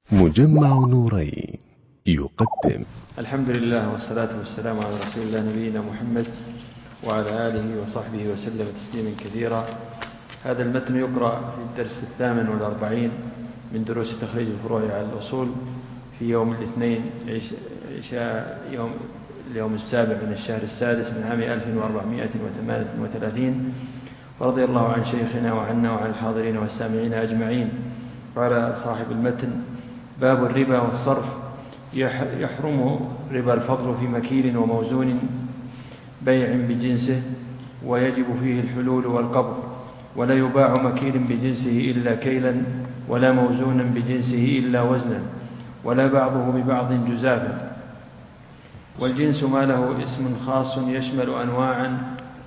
مجمع نورين يقدم. الحمد لله والصلاة والسلام على رسول الله نبينا محمد وعلى آله وصحبه وسلم تسليما كثيرا. هذا المتن يقرأ في الدرس 48 من دروس تخريج الفروع على الأصول في يوم الاثنين اليوم السابع من الشهر السادس من عام 1438. ورضي الله عن شيخنا وعنا وعن الحاضرين والسامعين أجمعين. قال صاحب المتن: باب الربا والصرف. يحرم ربا الفضل في مكيل وموزون بيع بجنسه، ويجب فيه الحلول والقبض، ولا يباع مكيل بجنسه إلا كيلا، ولا موزونا بجنسه إلا وزنا، ولا بعضه ببعض جزافا. والجنس ما له اسم خاص يشمل أنواعا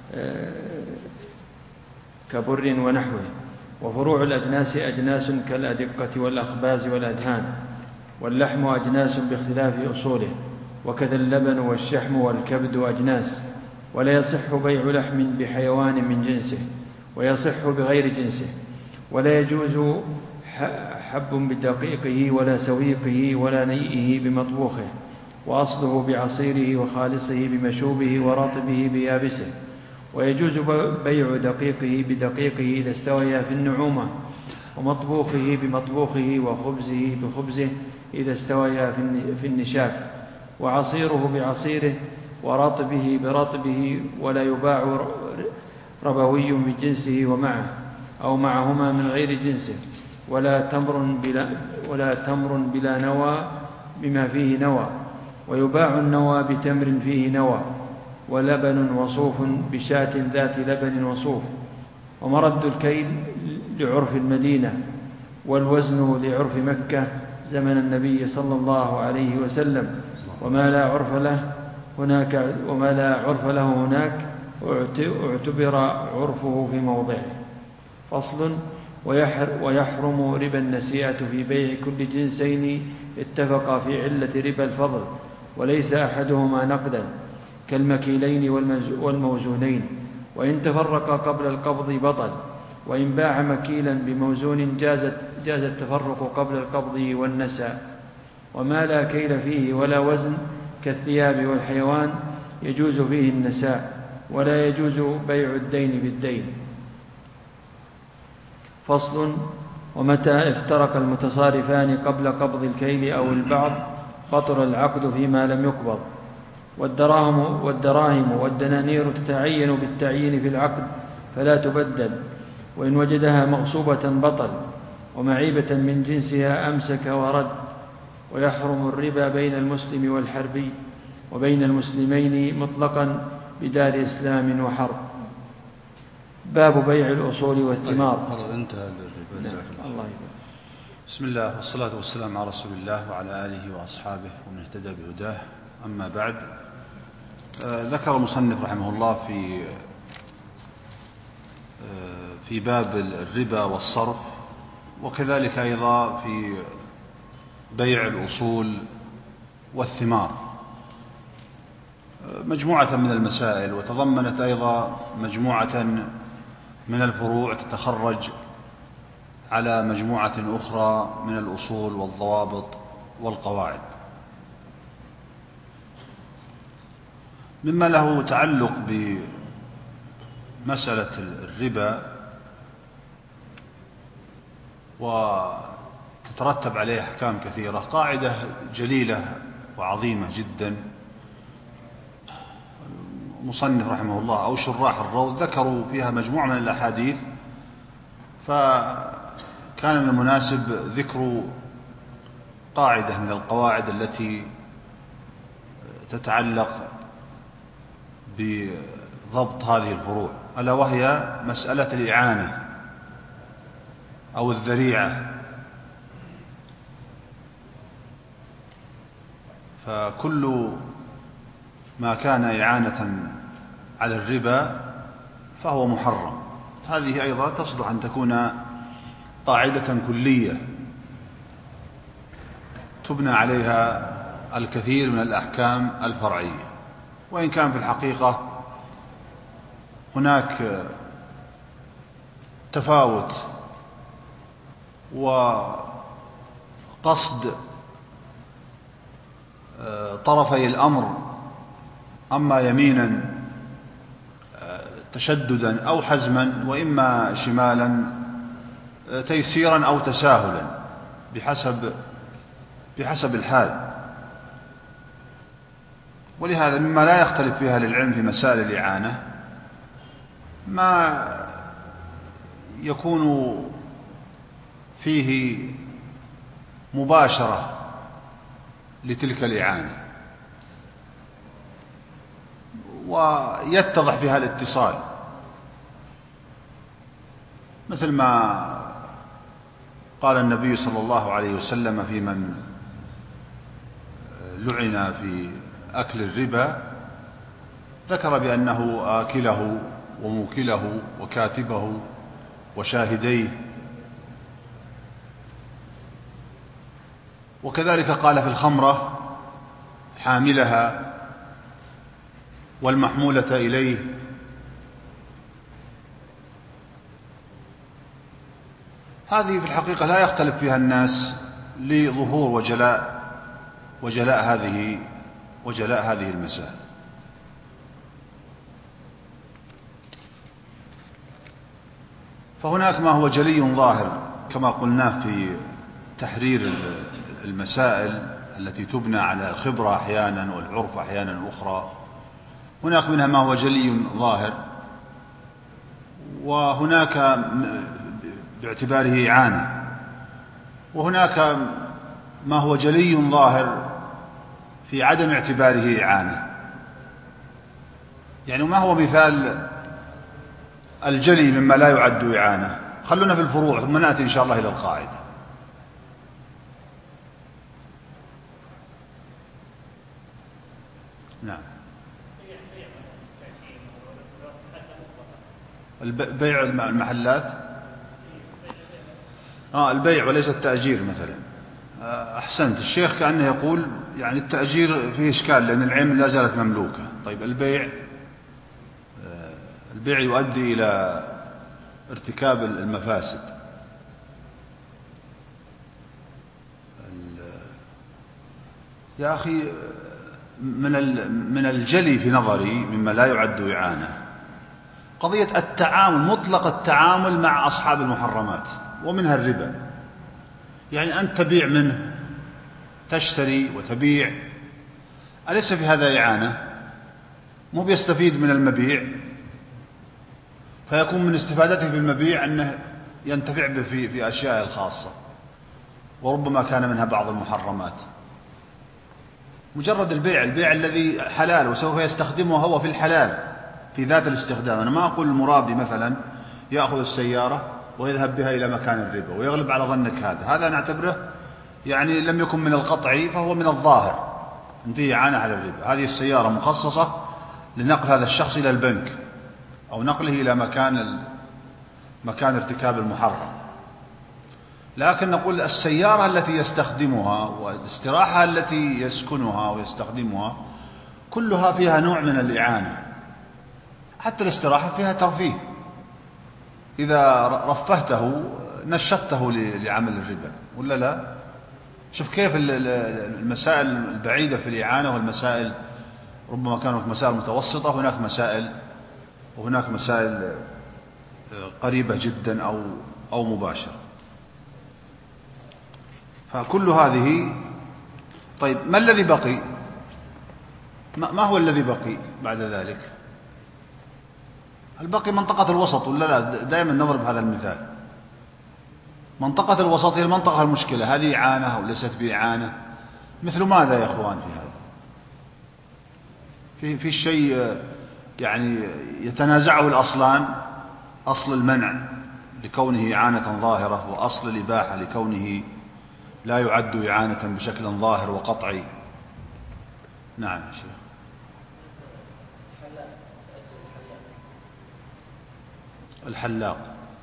كبر ونحوه. وفروع الأجناس أجناس كالأدقة والأخباز والأدهان. واللحم أجناس باختلاف أصوله، وكذا اللبن والشحم والكبد أجناس. ولا يصح بيع لحم بحيوان من جنسه، ويصح بغير جنسه. ولا يجوز حب بدقيقه ولا سويقه ولا نيئه بمطبوخه، وأصله بعصيره وخالصه بمشوبه ورطبه بيابسه. ويجوز بيع دقيقه بدقيقه إذا استويا في النعومة، ومطبوخه بمطبوخه وخبزه بخبزه إذا استويا في النشاف، وعصيره بعصيره ورطبه برطبه. ولا يباع ربوي بجنسه ومعه أو معهما من غير جنسه. ولا تمر بلا نوى بما فيه نوى. ويباع النوى بتمر فيه نوى. ولبن وصوف بشاة ذات لبن وصوف. ومرد الكيل لعرف المدينة، والوزن لعرف مكة زمن النبي صلى الله عليه وسلم. وما لا عرف له هناك اعتبر عرفه في موضعه. فصل: ويحرم ربا النسيئة في بيع كل جنسين اتفقا في علة ربا الفضل، وليس أحدهما نقدا كالمكيلين والموزونين. وإن تفرقا قبل القبض بطل. وإن باع مكيلا بموزون جاز التفرق قبل القبض والنسى. وما لا كيل فيه ولا وزن كالثياب والحيوان يجوز فيه النساء، ولا يجوز بيع الدين بالدين. فصل: ومتى افترق المتصارفان قبل قبض الكيل أو البعض بطل العقد فيما لم يقبض. والدراهم والدنانير تتعين بالتعيين في العقد فلا تبدل، وإن وجدها مغصوبة بطل، ومعيبة من جنسها أمسك ورد. ويحرم الربا بين المسلم والحربي، وبين المسلمين مطلقا بدار إسلام وحرب. باب بيع الأصول والثمار. الله. بسم الله والصلاة والسلام على رسول الله وعلى آله وأصحابه ومن اهتدى بهداه. أما بعد، ذكر المصنف رحمه الله في باب الربا والصرف، وكذلك أيضا في بيع الأصول والثمار مجموعة من المسائل، وتضمنت أيضا مجموعة من الفروع تتخرج على مجموعة أخرى من الأصول والضوابط والقواعد. مما له تعلق بمسألة الربا وتترتب عليه أحكام كثيرة، قاعدة جليلة وعظيمة جدا مصنف رحمه الله أو شراح الروض ذكروا فيها مجموعة من الأحاديث، فكان من المناسب ذكر قاعدة من القواعد التي تتعلق بضبط هذه الفروع، ألا وهي مسألة الإعانة أو الذريعة. فكل ما كان إعانة على الربا فهو محرم. هذه أيضا تصلح أن تكون قاعدة كلية تبنى عليها الكثير من الأحكام الفرعية، وإن كان في الحقيقة هناك تفاوت قصد طرفي الأمر، أما يمينا تشددا أو حزما، وإما شمالا تيسيرا أو تساهلا بحسب الحال. ولهذا مما لا يختلف فيها للعلم في مسائل الإعانة ما يكون فيه مباشرة لتلك الإعانة ويتضح فيها الاتصال، مثل ما قال النبي صلى الله عليه وسلم في من لعن في أكل الربا، ذكر بأنه آكله وموكله وكاتبه وشاهديه، وكذلك قال في الخمرة حاملها والمحمولة إليه. هذه في الحقيقة لا يختلف فيها الناس لظهور وجلاء هذه المسائل. فهناك ما هو جلي ظاهر كما قلناه في تحرير المسائل التي تبنى على الخبرة أحيانا والعرف أحيانا أخرى. هناك منها ما هو جلي ظاهر، وهناك باعتباره إعانة، وهناك ما هو جلي ظاهر في عدم اعتباره إعانة. يعني ما هو مثال الجلي مما لا يعد إعانة؟ خلونا في الفروع ثم نأتي إن شاء الله إلى القاعدة. نعم. بيع المحلات، البيع وليس التأجير مثلا. أحسنت، الشيخ كأنه يقول يعني التأجير فيه إشكال لأن العين لا زالت مملوكة. طيب البيع يؤدي إلى ارتكاب المفاسد. يا أخي من الجلي في نظري مما لا يعد إعانة قضية التعامل، مطلق التعامل مع أصحاب المحرمات، ومنها الربا. يعني أنت تبيع منه، تشتري وتبيع، أليس في هذا إعانة؟ مو بيستفيد من المبيع، فيكون من استفادته في المبيع أنه ينتفع به في أشياء الخاصة، وربما كان منها بعض المحرمات. مجرد البيع الذي حلال وسوف يستخدمه هو في الحلال في ذات الاستخدام. أنا ما أقول المرابي مثلا يأخذ السيارة ويذهب بها إلى مكان الربا ويغلب على ظنك هذا نعتبره يعني لم يكن من القطعي فهو من الظاهر فيه إعانة على الربا. هذه السيارة مخصصة لنقل هذا الشخص إلى البنك أو نقله إلى مكان ارتكاب المحرم. لكن نقول السيارة التي يستخدمها والاستراحة التي يسكنها ويستخدمها كلها فيها نوع من الإعانة. حتى الاستراحة فيها ترفيه، إذا رفهته نشطته لعمل الربا ولا لا؟ شوف كيف المسائل البعيدة في الإعانة والمسائل ربما كانت مسائل متوسطة، وهناك مسائل قريبة جدا أو مباشرة. فكل هذه. طيب ما الذي بقي؟ ما هو الذي بقي بعد ذلك؟ البقي منطقة الوسط ولا لا؟ دائما نضرب هذا المثال. منطقة الوسط هي المنطقة المشكلة، هذه إعانة أو ليست بإعانة؟ مثل ماذا يا أخوان في هذا؟ في الشيء يعني يتنازعه الأصلان، أصل المنع لكونه إعانة ظاهرة، وأصل الإباحة لكونه لا يعد إعانة بشكل ظاهر وقطعي. نعم شيخ. الحلاق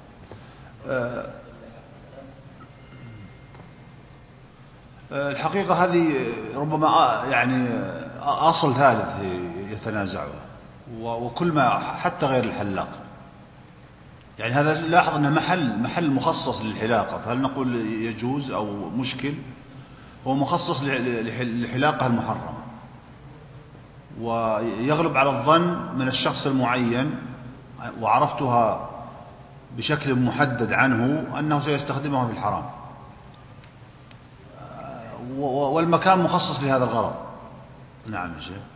الحقيقة هذه ربما يعني أصل ثالث يتنازعه، وكل ما حتى غير الحلاق. يعني هذا لاحظ أنه محل مخصص للحلاقة، فهل نقول يجوز أو مشكل؟ هو مخصص لحلاقة المحرمة، ويغلب على الظن من الشخص المعين وعرفتها بشكل محدد عنه أنه سيستخدمها في الحرام، والمكان مخصص لهذا الغرض. نعم يا شيخ.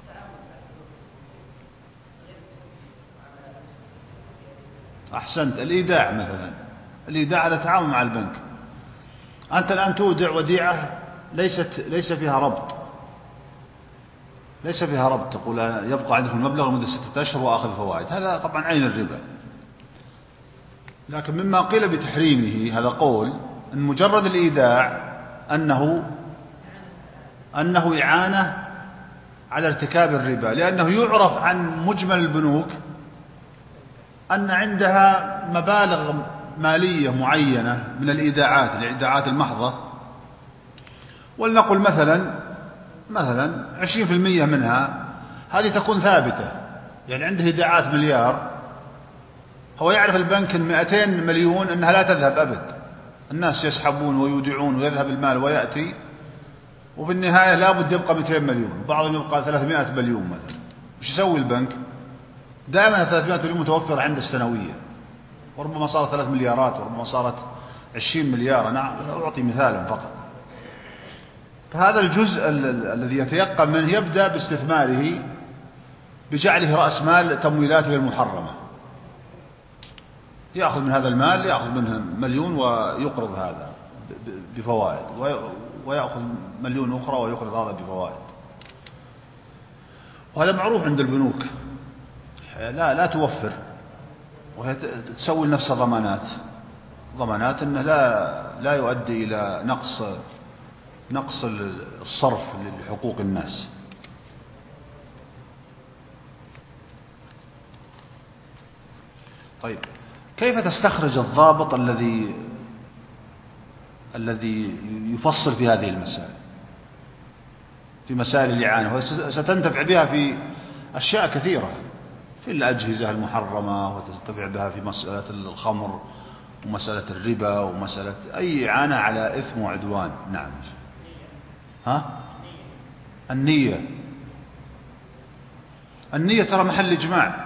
أحسنت. الإيداع مثلا، الإيداع هذا تعاون مع البنك. أنت الآن تودع وديعة ليس فيها ربط، ليس فيها ربط، تقول يبقى عندك المبلغ لمدة 6 أشهر وأخذ فوائد، هذا طبعا عين الربا. لكن مما قيل بتحريمه هذا قول أن مجرد الإيداع أنه إعانة على ارتكاب الربا، لأنه يعرف عن مجمل البنوك أن عندها مبالغ مالية معينة من الإيداعات المحضة، ولنقل مثلا 20% منها هذه تكون ثابتة، يعني عنده إيداعات مليار، هو يعرف البنك أن 200 مليون أنها لا تذهب أبد، الناس يسحبون ويودعون ويذهب المال ويأتي، وفي النهاية لابد يبقى 200 مليون، بعضهم يبقى 300 مليون مثلا. وش يسوي البنك؟ دائما 300 مليون متوفرة عنده السنوية، وربما صارت 3 مليارات، وربما صارت 20 مليار. أنا أعطي مثالا فقط. فهذا الجزء الذي يتيقن منه يبدأ باستثماره بجعله رأس مال تمويلاته المحرمة، يأخذ من هذا المال، يأخذ منه مليون ويقرض هذا بفوائد، ويأخذ مليون أخرى ويقرض هذا بفوائد. وهذا معروف عند البنوك، لا توفر، وهي تسوي لنفسها ضمانات أنه لا يؤدي إلى نقص الصرف لحقوق الناس. طيب، كيف تستخرج الضابط الذي يفصل في هذه المسائل، في مسائل الإعانة؟ وستنتفع بها في أشياء كثيرة، في الأجهزة المحرمة، وتنتفع بها في مسألة الخمر ومسألة الربا ومسألة أي إعانة على إثم وعدوان. نعم. النية ترى محل إجماع،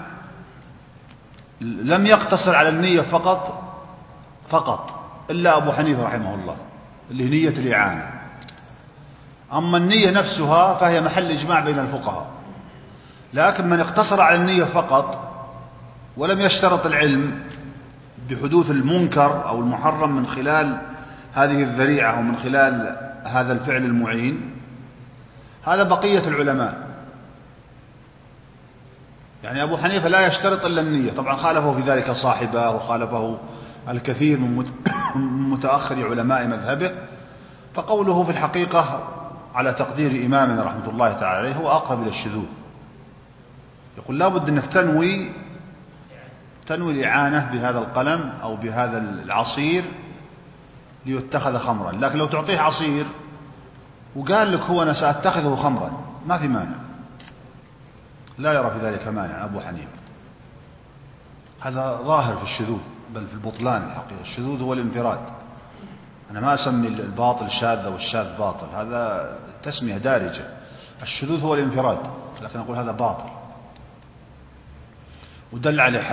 لم يقتصر على النية فقط إلا أبو حنيفة رحمه الله، اللي هي نية الإعانة. أما النية نفسها فهي محل إجماع بين الفقهاء، لكن من اقتصر على النية فقط ولم يشترط العلم بحدوث المنكر أو المحرم من خلال هذه الذريعة ومن خلال هذا الفعل المعين، هذا بقية العلماء. يعني أبو حنيفة لا يشترط إلا النية، طبعا خالفه في ذلك صاحبه، وخالفه الكثير من متأخر علماء مذهبه، فقوله في الحقيقة على تقدير إمامنا رحمة الله تعالى عليه هو أقرب إلى الشذوذ. يقول لا بد أنك تنوي الإعانة بهذا القلم أو بهذا العصير ليتخذ خمرا، لكن لو تعطيه عصير وقال لك هو أنا سأتخذه خمرا ما في مانع، لا يرى في ذلك مانع أبو حنيفة. هذا ظاهر في الشذوذ، بل في البطلان الحقيقة. الشذوذ هو الانفراد، أنا ما أسمي الباطل شاذ والشاذ باطل، هذا تسمية دارجة. الشذوذ هو الانفراد، لكن أقول هذا باطل. ودل عليه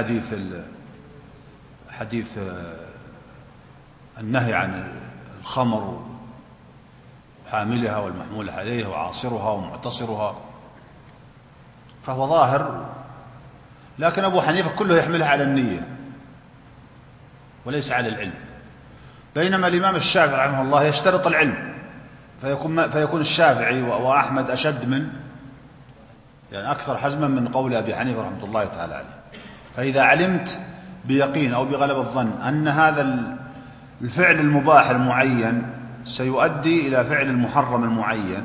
حديث النهي عن الخمر وحاملها والمحمول عليها وعاصرها ومعتصرها، فهو ظاهر. لكن أبو حنيفة كله يحملها على النية وليس على العلم، بينما الإمام الشافعي رحمه الله يشترط العلم، فيكون الشافعي وأحمد أشد يعني أكثر حزما من قول أبي حنيفة رحمه الله تعالى عليه. فإذا علمت بيقين أو بغلب الظن أن هذا الفعل المباح المعين سيؤدي إلى فعل المحرم المعين،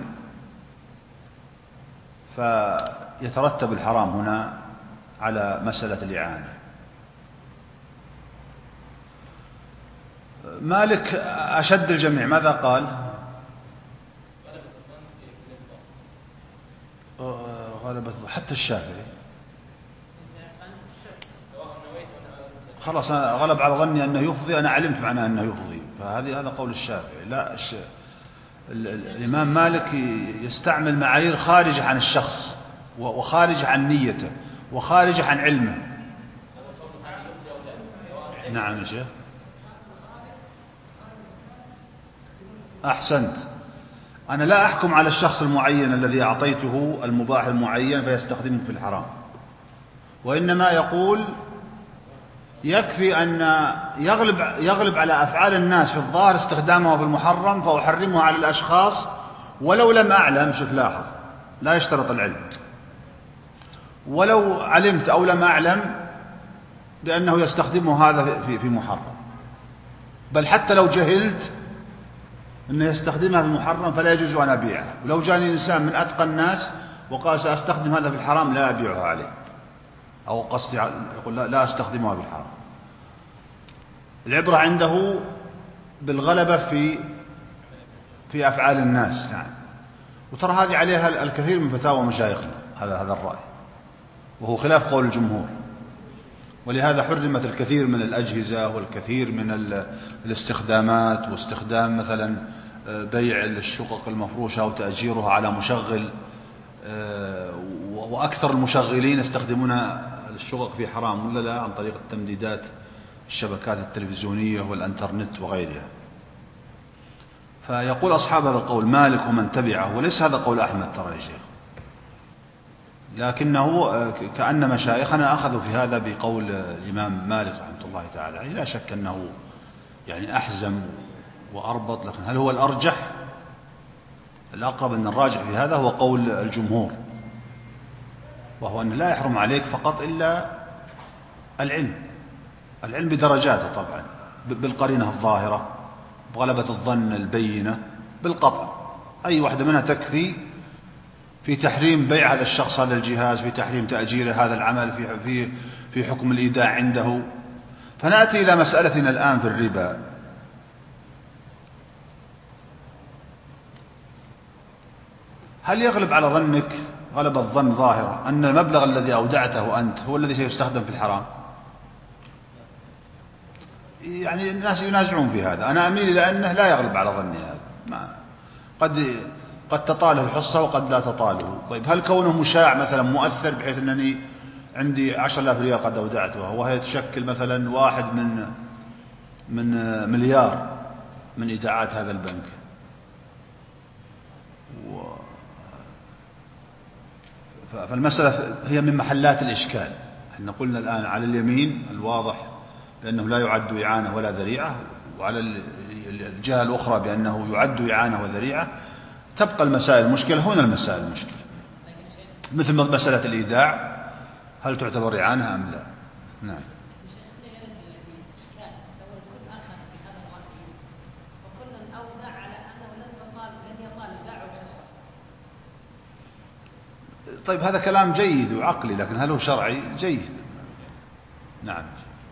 فيترتب الحرام هنا على مسألة الإعانة. مالك أشد الجميع ماذا قال؟ غلبت حتى الشافعي، خلاص أنا غلب على ظني أنه يفضي، أنا علمت معناه أنه يفضي، فهذا قول الشافعي. لا الإمام مالك يستعمل معايير خارجة عن الشخص وخارجة عن نيته وخارجة عن علمه. نعم يا شيخ، أحسنت. أنا لا أحكم على الشخص المعين الذي أعطيته المباح المعين فيستخدمه في الحرام، وإنما يقول يكفي أن يغلب على أفعال الناس في الظاهر استخدامه في المحرم فأحرمه على الأشخاص ولو لم أعلم. شوف لاحظ، لا يشترط العلم، ولو علمت أو لم أعلم بأنه يستخدمه هذا في محرم، بل حتى لو جهلت أنه يستخدمها في المحرم فلا يجوز أن أبيعها. ولو جاني إنسان من أتقى الناس وقال سأستخدم هذا في الحرام لا أبيعها عليه، أو قصدي يقول لا أستخدمها في الحرام. العبرة عنده بالغلبة في أفعال الناس. نعم. وترى هذه عليها الكثير من فتاوى مشايخنا هذا الرأي، وهو خلاف قول الجمهور، ولهذا حرمت الكثير من الأجهزة والكثير من الاستخدامات، واستخدام مثلا بيع الشقق المفروشة وتأجيرها على مشغل، وأكثر المشغلين يستخدمون الشقق في حرام ولا لا، عن طريق التمديدات الشبكات التلفزيونية والانترنت وغيرها. فيقول أصحاب هذا القول مالك ومن تبعه، وليس هذا قول أحمد ترى يا شيخ، لكنه كأن مشايخنا أخذوا في هذا بقول الإمام مالك رحمه الله تعالى عليه. لا شك أنه يعني أحزم وأربط، لكن هل هو الأرجح؟ الأقرب أن الراجح في هذا هو قول الجمهور، وهو أن لا يحرم عليك فقط إلا العلم بدرجاته طبعا، بالقرينة الظاهرة، بغلبة الظن البينة، بالقطع. أي واحدة منها تكفي في تحريم بيع هذا الشخص هذا الجهاز، في تحريم تأجير هذا العمل، في حكم الإيداع عنده. فنأتي إلى مسألتنا الآن في الربا. هل يغلب على ظنك غلب الظن ظاهرة أن المبلغ الذي أودعته أنت هو الذي سيستخدم في الحرام؟ يعني الناس ينازعون في هذا، أنا أميل إلى أنه لا يغلب على ظني هذا. قد تطاله الحصة وقد لا تطاله. طيب هل كونه مشاع مثلا مؤثر بحيث أنني عندي 10,000 ريال قد أودعتها وهي تشكل مثلا 1 من مليار من إيداعات هذا البنك، فالمسألة هي من محلات الإشكال. احنا قلنا الآن على اليمين الواضح بأنه لا يعد إعانة ولا ذريعة، وعلى الجهة الأخرى بأنه يعد إعانة وذريعة. تبقى المسائل المشكلة هنا، المسائل المشكلة مثل مسألة الإيداع، هل تعتبر إعانة أم لا؟ نعم. طيب هذا كلام جيد وعقلي، لكن هل هو شرعي؟ جيد. نعم.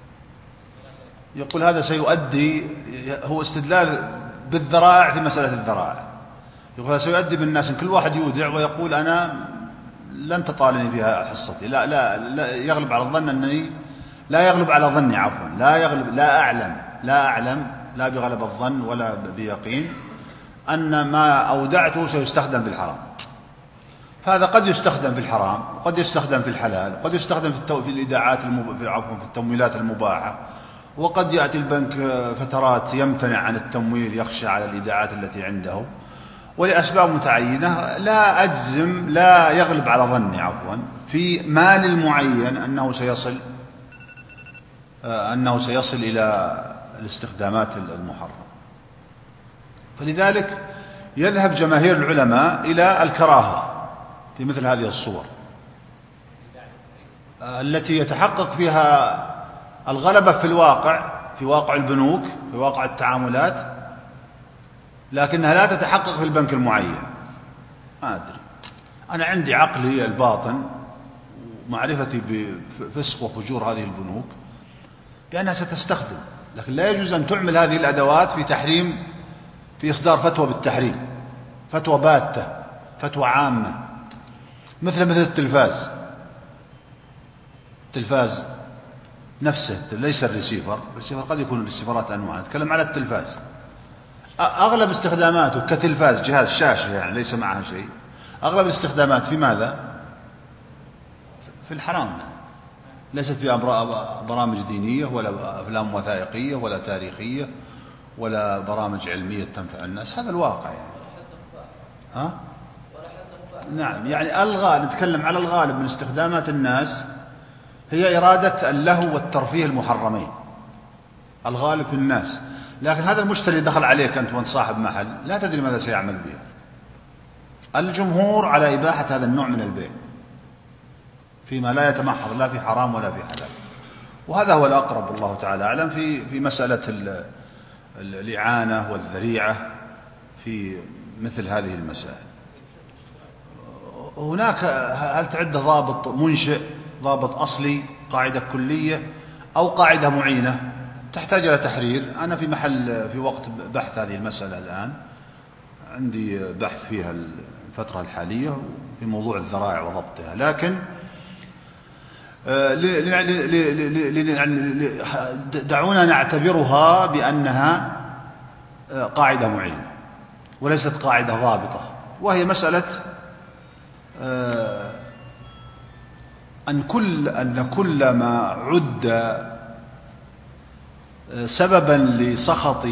يقول هذا سيؤدي، هو استدلال بالذرائع في مسألة الذرائع. يقول هذا سيؤدي بالناس إن كل واحد يودع ويقول أنا لن تطالني فيها حصتي. لا يغلب على الظن أنني لا يغلب على ظني، عفوا لا أعلم لا بغلب الظن ولا بيقين أن ما أودعته سيستخدم في الحرام. هذا قد يستخدم في الحرام، قد يستخدم في الحلال، قد يستخدم في الإيداعات في التمويلات المباحة، وقد يأتي البنك فترات يمتنع عن التمويل يخشى على الإيداعات التي عنده ولأسباب متعينة. لا أجزم، لا يغلب على ظني عفوا في مال المعين أنه سيصل إلى الاستخدامات المحرمة. فلذلك يذهب جماهير العلماء إلى الكراهة في مثل هذه الصور التي يتحقق فيها الغلبة في واقع البنوك، في واقع التعاملات، لكنها لا تتحقق في البنك المعين. ما أدري، أنا عندي عقلي الباطن ومعرفتي بفسق وفجور هذه البنوك بأنها ستستخدم، لكن لا يجوز أن تعمل هذه الأدوات في إصدار فتوى بالتحريم، فتوى باتة، فتوى عامة، مثل التلفاز نفسه، ليس الريسيفر قد يكون الريسيفرات أنواع، نتكلم على التلفاز أغلب استخداماته كتلفاز، جهاز شاشة يعني ليس معها شيء، أغلب الاستخدامات في ماذا؟ في الحرام، ليست في برامج دينية ولا أفلام وثائقية ولا تاريخية ولا برامج علمية تنفع الناس. هذا الواقع يعني. ها؟ نعم، يعني الغالب، نتكلم على الغالب من استخدامات الناس هي إرادة اللهو والترفيه المحرمين، الغالب في الناس. لكن هذا المشتري دخل عليك أنت وأنت صاحب محل، لا تدري ماذا سيعمل بها. الجمهور على إباحة هذا النوع من البيع فيما لا يتمحض لا في حرام ولا في حلال، وهذا هو الأقرب والله تعالى أعلم في مسألة الإعانة والذريعة في مثل هذه المسائل. هناك هل تعد ضابط منشئ، ضابط أصلي، قاعدة كلية أو قاعدة معينة تحتاج إلى تحرير؟ أنا في وقت بحث هذه المسألة الآن، عندي بحث فيها الفترة الحالية في موضوع الذرائع وضبطها، لكن دعونا نعتبرها بأنها قاعدة معينة وليست قاعدة ضابطة، وهي مسألة أن كل ما عد سببا لسخط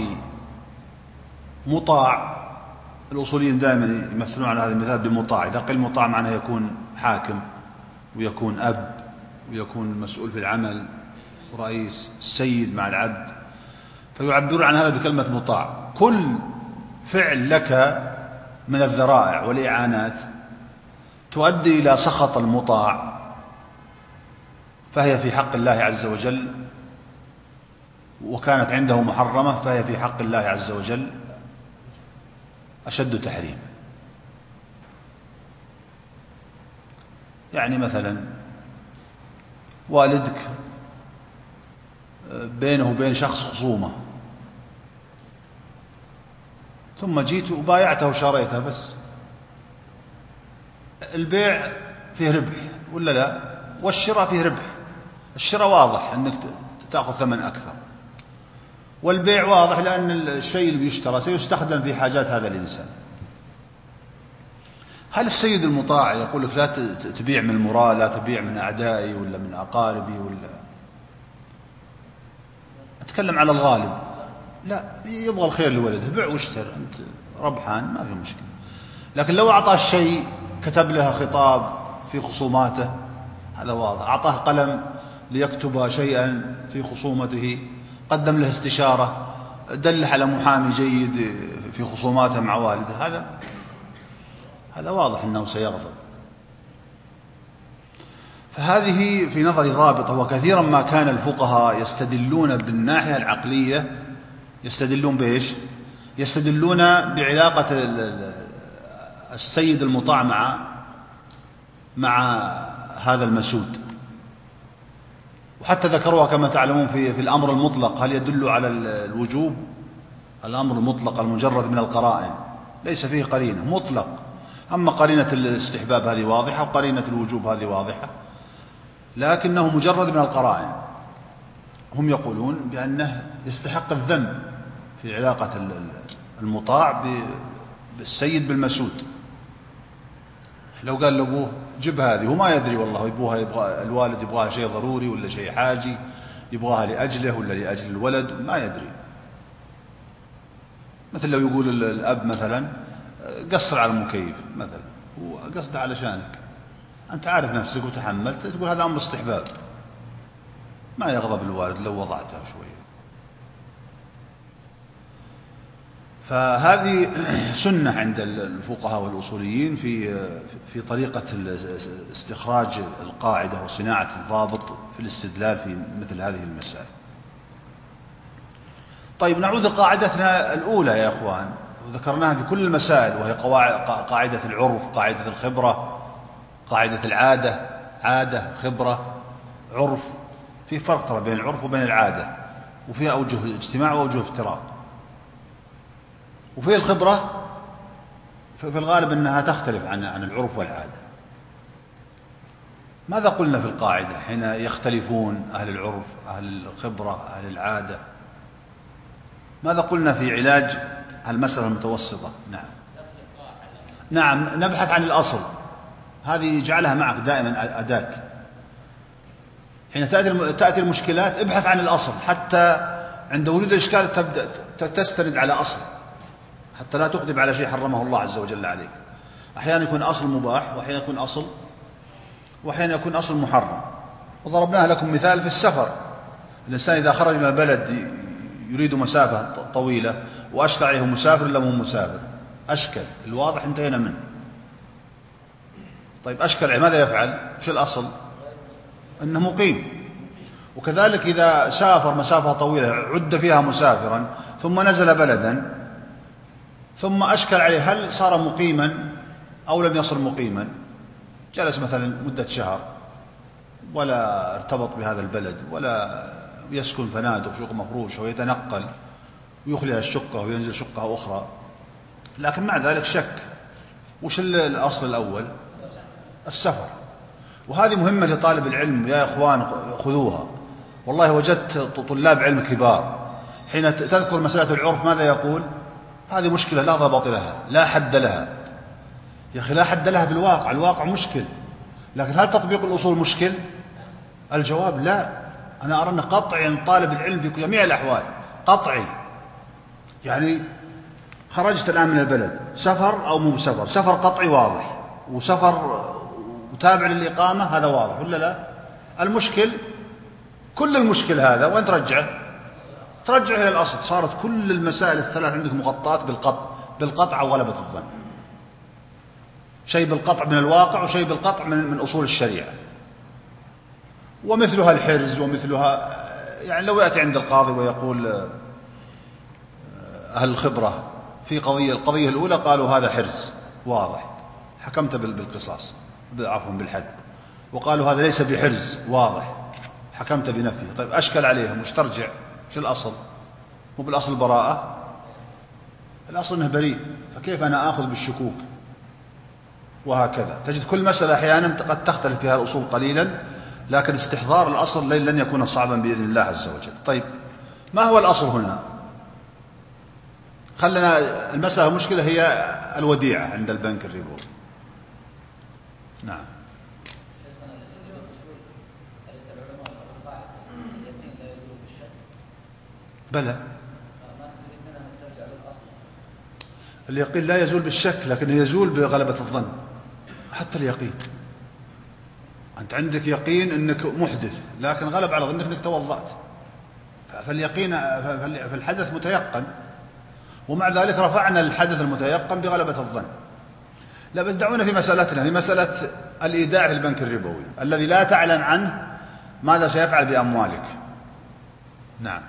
مطاع، الأصوليين دائما يمثلون على هذا المثال بمطاع. إذا قيل مطاع معناه يكون حاكم ويكون أب ويكون مسؤول في العمل ورئيس، السيد مع العبد، فيعبرون عن هذا بكلمة مطاع. كل فعل لك من الذرائع والإعانات تؤدي إلى سخط المطاع فهي في حق الله عز وجل، وكانت عنده محرمة فهي في حق الله عز وجل أشد تحريم. يعني مثلا والدك بينه وبين شخص خصومة، ثم جيت وبايعته وشاريته، بس البيع فيه ربح ولا لا؟ والشراء فيه ربح. الشراء واضح أنك تأخذ ثمن أكثر، والبيع واضح لأن الشيء اللي بيشترى سيستخدم في حاجات هذا الإنسان. هل السيد المطاع يقول لك لا تبيع من المراء، لا تبيع من أعدائي ولا من أقاربي ولا؟ أتكلم على الغالب، لا، يبغى الخير لولده، بيع واشتر، أنت ربحان ما في مشكلة. لكن لو أعطاه الشيء كتب لها خطاب في خصوماته، هذا واضح. أعطاه قلم ليكتب شيئا في خصومته، قدم له استشارة، دلح على محامي جيد في خصوماته مع والده، هذا واضح أنه سيغضب. فهذه في نظري ضابطة. وكثيرا ما كان الفقهاء يستدلون بالناحية العقلية، يستدلون بإيش؟ يستدلون بعلاقة السيد المطاع مع هذا المسود، وحتى ذكروها كما تعلمون في الأمر المطلق. هل يدل على الوجوب؟ الأمر المطلق المجرد من القرائن ليس فيه قرينة، مطلق. أما قرينة الاستحباب هذه واضحة، وقرينة الوجوب هذه واضحة، لكنه مجرد من القرائن. هم يقولون بأنه يستحق الذم في علاقة المطاع بالسيد بالمسود. لو قال لأبوه جب هذه وما يدري والله يبغى الوالد يبغاها شيء ضروري ولا شيء حاجي، يبغاها لأجله ولا لأجل الولد، ما يدري. مثل لو يقول الأب مثلا قصر على المكيف مثلا، وقصد علشانك، أنت عارف نفسك وتحملت، تقول هذا أمر استحباب، ما يغضب الوالد لو وضعتها شوية. فهذه سنة عند الفقهاء والأصوليين في طريقة استخراج القاعدة وصناعة الضابط في الاستدلال في مثل هذه المسائل. طيب نعود لقاعدتنا الأولى يا أخوان، وذكرناها في كل المسائل، وهي قاعدة العرف، قاعدة الخبرة، قاعدة العادة، عادة، خبرة، عرف. في فرق ترى بين العرف وبين العادة، وفيها أوجه اجتماع وأوجه افتراق. وفي الخبرة في الغالب أنها تختلف عن العرف والعادة. ماذا قلنا في القاعدة حين يختلفون أهل العرف، أهل الخبرة، أهل العادة؟ ماذا قلنا في علاج المسألة المتوسطة. نعم. نعم، نبحث عن الأصل، هذه جعلها معك دائما أداة. حين تأتي المشكلات ابحث عن الأصل، حتى عند وجود الإشكال تبدأ تستند على أصل، حتى لا تقدم على شيء حرمه الله عز وجل عليك. أحيانا يكون أصل مباح، وأحيانا يكون أصل محرم. وضربناها لكم مثال في السفر. الإنسان إذا خرج من البلد يريد مسافة طويلة وأشكل عليه مسافر لم هو مسافر، أشكل، الواضح انتهينا منه. طيب أشكل عليه ماذا يفعل؟ وش الأصل؟ أنه مقيم. وكذلك إذا سافر مسافة طويلة عد فيها مسافرا ثم نزل بلدا ثم أشكل عليه هل صار مقيما أو لم يصر مقيما، جلس مثلا مدة شهر ولا ارتبط بهذا البلد ولا يسكن فنادق شقق مفروشة ويتنقل ويخليها الشقة وينزل شقة أخرى، لكن مع ذلك شك. وش الأصل الأول؟ السفر. وهذه مهمة لطالب العلم يا إخوان، خذوها. والله وجدت طلاب علم كبار حين تذكر مسألة العرف ماذا يقول؟ هذه مشكلة لا ضبط لها، لا حد لها. يا أخي لا حد لها بالواقع، الواقع مشكل، لكن هل تطبيق الأصول مشكل؟ الجواب لا. أنا أرى أن قطعي عن طالب العلم في جميع الأحوال، قطعي. يعني خرجت الآن من البلد، سفر أو مو سفر، سفر قطعي واضح، وسفر وتابع للإقامة هذا واضح ولا لا؟ المشكل كل المشكل هذا وين ترجعه؟ ترجعه إلى الأصل. صارت كل المسائل الثلاث عندك مغطاة بالقطع أو غلبة الظن. شيء بالقطع من الواقع وشيء بالقطع من أصول الشريعة. ومثلها الحرز ومثلها، يعني لو يأتي عند القاضي ويقول أهل الخبرة في القضية الأولى قالوا هذا حرز واضح حكمت بالقصاص، عفوا بالحد، وقالوا هذا ليس بحرز واضح حكمت بنفيه. طيب أشكل عليهم وش ترجع؟ وش الأصل؟ مو بالأصل براءة؟ الأصل أنه بريء، فكيف أنا آخذ بالشكوك؟ وهكذا تجد كل مسألة أحيانا قد تختلف فيها الأصول قليلا، لكن استحضار الأصل لن يكون صعبا بإذن الله عز وجل. طيب ما هو الأصل هنا؟ خلنا المسألة المشكلة هي الوديعة عند البنك الربوي. نعم. بلى اليقين لا يزول بالشك، لكن يزول بغلبة الظن. حتى اليقين أنت عندك يقين أنك محدث، لكن غلب على ظنك أنك توضأت، فاليقين في الحدث متيقن، ومع ذلك رفعنا الحدث المتيقن بغلبة الظن. لا بس دعونا في مسألتنا، في مسألة الإيداع في البنك الربوي الذي لا تعلم عنه ماذا سيفعل بأموالك. نعم.